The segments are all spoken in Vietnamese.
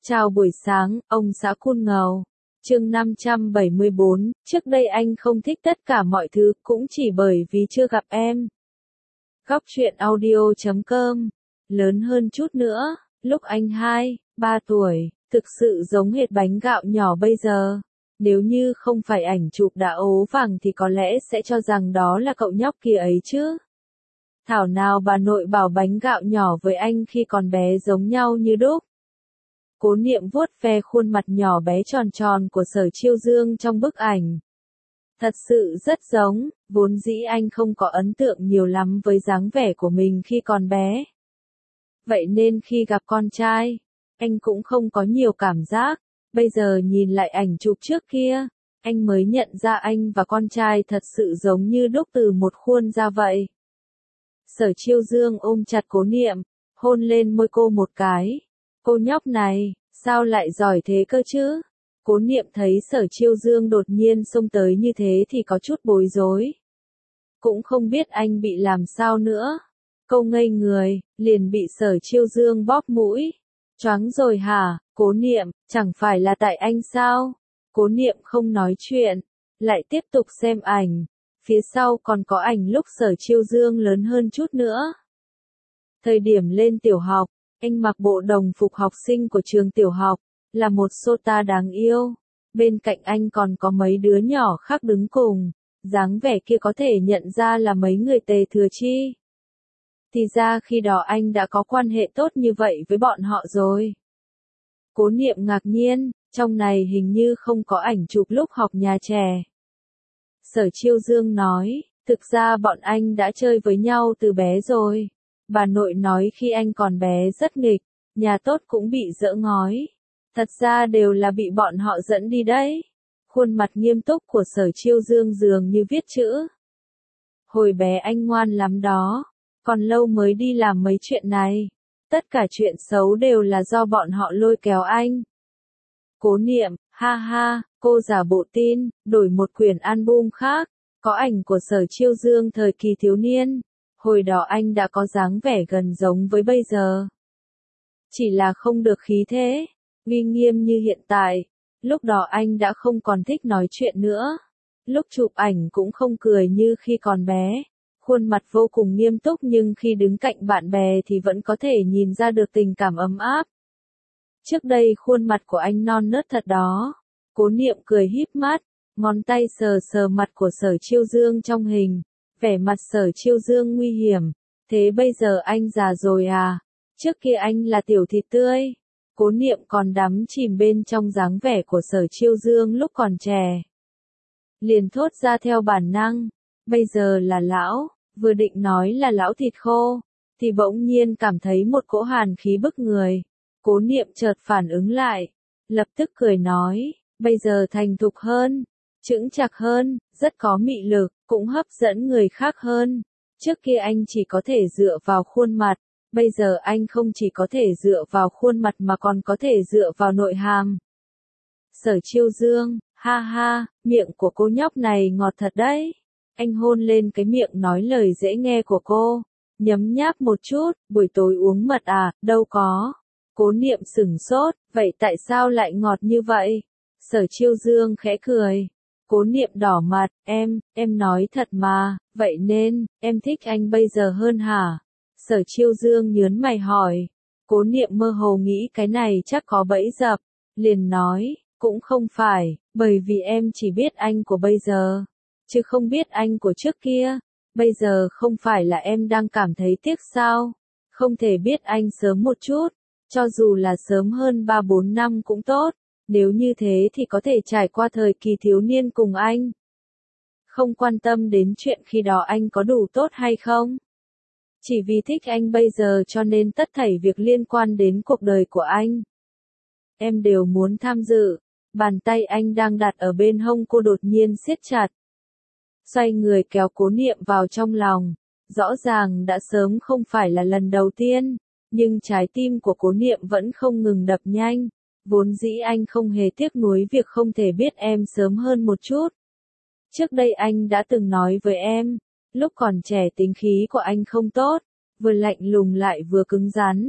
Chào buổi sáng, ông xã Cool Ngầu. Chương 574, trước đây anh không thích tất cả mọi thứ, cũng chỉ bởi vì chưa gặp em. Góc truyện audio.com. Lớn hơn chút nữa, lúc anh 2, 3 tuổi, thực sự giống hệt bánh gạo nhỏ bây giờ. Nếu như không phải ảnh chụp đã ố vàng thì có lẽ sẽ cho rằng đó là cậu nhóc kia ấy chứ. Thảo nào bà nội bảo bánh gạo nhỏ với anh khi còn bé giống nhau như đúc. Cố Niệm vuốt ve khuôn mặt nhỏ bé tròn tròn của Sở Chiêu Dương trong bức ảnh. Thật sự rất giống, vốn dĩ anh không có ấn tượng nhiều lắm với dáng vẻ của mình khi còn bé. Vậy nên khi gặp con trai, anh cũng không có nhiều cảm giác. Bây giờ nhìn lại ảnh chụp trước kia, anh mới nhận ra anh và con trai thật sự giống như đúc từ một khuôn ra vậy. Sở Chiêu Dương ôm chặt Cố Niệm, hôn lên môi cô một cái. Cô nhóc này, sao lại giỏi thế cơ chứ? Cố Niệm thấy Sở Chiêu Dương đột nhiên xông tới như thế thì có chút bối rối. Cũng không biết anh bị làm sao nữa. Cô ngây người, liền bị Sở Chiêu Dương bóp mũi. Choáng rồi hả, Cố Niệm, chẳng phải là tại anh sao? Cố Niệm không nói chuyện, lại tiếp tục xem ảnh. Phía sau còn có ảnh lúc Sở Chiêu Dương lớn hơn chút nữa. Thời điểm lên tiểu học, anh mặc bộ đồng phục học sinh của trường tiểu học, là một sota đáng yêu. Bên cạnh anh còn có mấy đứa nhỏ khác đứng cùng, dáng vẻ kia có thể nhận ra là mấy người Tề Thừa Chi. Thì ra khi đó anh đã có quan hệ tốt như vậy với bọn họ rồi. Cố Niệm ngạc nhiên, trong này hình như không có ảnh chụp lúc học nhà trẻ. Sở Chiêu Dương nói, thực ra bọn anh đã chơi với nhau từ bé rồi. Bà nội nói khi anh còn bé rất nghịch, nhà tốt cũng bị dỡ ngói. Thật ra đều là bị bọn họ dẫn đi đấy. Khuôn mặt nghiêm túc của Sở Chiêu Dương dường như viết chữ. Hồi bé anh ngoan lắm đó, còn lâu mới đi làm mấy chuyện này. Tất cả chuyện xấu đều là do bọn họ lôi kéo anh. Cố Niệm, ha ha, cô giả bộ tin, đổi một quyển album khác, có ảnh của Sở Chiêu Dương thời kỳ thiếu niên. Hồi đó anh đã có dáng vẻ gần giống với bây giờ. Chỉ là không được khí thế, uy nghiêm như hiện tại. Lúc đó anh đã không còn thích nói chuyện nữa. Lúc chụp ảnh cũng không cười như khi còn bé. Khuôn mặt vô cùng nghiêm túc nhưng khi đứng cạnh bạn bè thì vẫn có thể nhìn ra được tình cảm ấm áp. Trước đây khuôn mặt của anh non nớt thật đó. Cố Niệm cười híp mắt, ngón tay sờ sờ mặt của Sở Chiêu Dương trong hình. Vẻ mặt Sở Chiêu Dương nguy hiểm. Thế bây giờ anh già rồi à? Trước kia anh là tiểu thịt tươi. Cố Niệm còn đắm chìm bên trong dáng vẻ của Sở Chiêu Dương lúc còn trẻ. Liền thốt ra theo bản năng. Bây giờ là lão, vừa định nói là lão thịt khô, thì bỗng nhiên cảm thấy một cỗ hàn khí bức người. Cố Niệm chợt phản ứng lại, lập tức cười nói, bây giờ thành thục hơn, chững chạc hơn, rất có mị lực, cũng hấp dẫn người khác hơn. Trước kia anh chỉ có thể dựa vào khuôn mặt, bây giờ anh không chỉ có thể dựa vào khuôn mặt mà còn có thể dựa vào nội hàm. Sở Chiêu Dương, ha ha, miệng của cô nhóc này ngọt thật đấy. Anh hôn lên cái miệng nói lời dễ nghe của cô, nhấm nháp một chút, buổi tối uống mật à, đâu có. Cố Niệm sửng sốt, vậy tại sao lại ngọt như vậy? Sở Chiêu Dương khẽ cười. Cố Niệm đỏ mặt, em nói thật mà, vậy nên, em thích anh bây giờ hơn hả? Sở Chiêu Dương nhớn mày hỏi. Cố Niệm mơ hồ nghĩ cái này chắc có bẫy dập, liền nói, cũng không phải, bởi vì em chỉ biết anh của bây giờ, chứ không biết anh của trước kia. Bây giờ không phải là em đang cảm thấy tiếc sao? Không thể biết anh sớm một chút, cho dù là sớm hơn 3-4 năm cũng tốt, nếu như thế thì có thể trải qua thời kỳ thiếu niên cùng anh. Không quan tâm đến chuyện khi đó anh có đủ tốt hay không. Chỉ vì thích anh bây giờ cho nên tất thảy việc liên quan đến cuộc đời của anh, em đều muốn tham dự. Bàn tay anh đang đặt ở bên hông cô đột nhiên siết chặt. Xoay người kéo Cố Niệm vào trong lòng. Rõ ràng đã sớm không phải là lần đầu tiên, nhưng trái tim của Cố Niệm vẫn không ngừng đập nhanh. Vốn dĩ anh không hề tiếc nuối việc không thể biết em sớm hơn một chút. Trước đây anh đã từng nói với em, lúc còn trẻ tính khí của anh không tốt, vừa lạnh lùng lại vừa cứng rắn.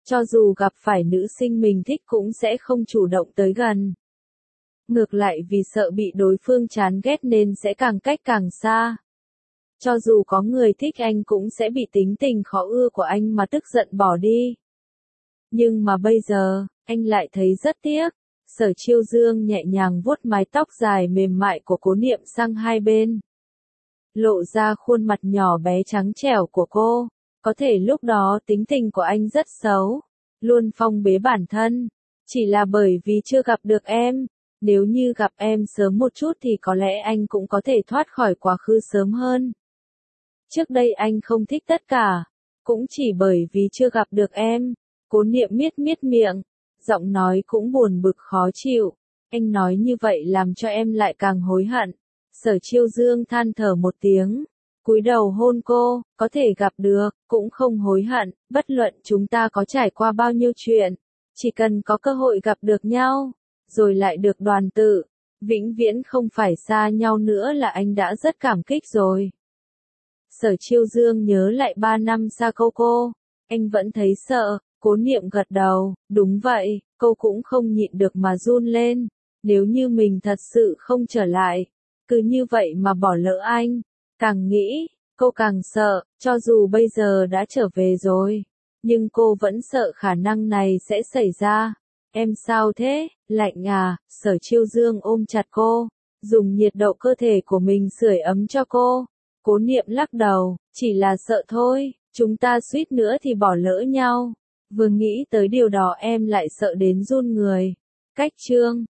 Cho dù gặp phải nữ sinh mình thích cũng sẽ không chủ động tới gần. Ngược lại vì sợ bị đối phương chán ghét nên sẽ càng cách càng xa. Cho dù có người thích anh cũng sẽ bị tính tình khó ưa của anh mà tức giận bỏ đi. Nhưng mà bây giờ, anh lại thấy rất tiếc. Sở Chiêu Dương nhẹ nhàng vuốt mái tóc dài mềm mại của Cố Niệm sang hai bên. Lộ ra khuôn mặt nhỏ bé trắng trẻo của cô. Có thể lúc đó tính tình của anh rất xấu. Luôn phong bế bản thân. Chỉ là bởi vì chưa gặp được em. Nếu như gặp em sớm một chút thì có lẽ anh cũng có thể thoát khỏi quá khứ sớm hơn. Trước đây anh không thích tất cả. Cũng chỉ bởi vì chưa gặp được em. Cố Niệm miết miết miệng. Giọng nói cũng buồn bực khó chịu. Anh nói như vậy làm cho em lại càng hối hận. Sở Chiêu Dương than thở một tiếng. Cúi đầu hôn cô, có thể gặp được, cũng không hối hận, bất luận chúng ta có trải qua bao nhiêu chuyện. Chỉ cần có cơ hội gặp được nhau, rồi lại được đoàn tụ, vĩnh viễn không phải xa nhau nữa là anh đã rất cảm kích rồi. Sở Chiêu Dương nhớ lại 3 năm xa cô, anh vẫn thấy sợ. Cố Niệm gật đầu, đúng vậy, cô cũng không nhịn được mà run lên. Nếu như mình thật sự không trở lại, cứ như vậy mà bỏ lỡ anh. Càng nghĩ, cô càng sợ, cho dù bây giờ đã trở về rồi. Nhưng cô vẫn sợ khả năng này sẽ xảy ra. Em sao thế, lạnh à, Sở Chiêu Dương ôm chặt cô, dùng nhiệt độ cơ thể của mình sưởi ấm cho cô. Cố Niệm lắc đầu, chỉ là sợ thôi, chúng ta suýt nữa thì bỏ lỡ nhau. Vừa nghĩ tới điều đó em lại sợ đến run người. Cách chương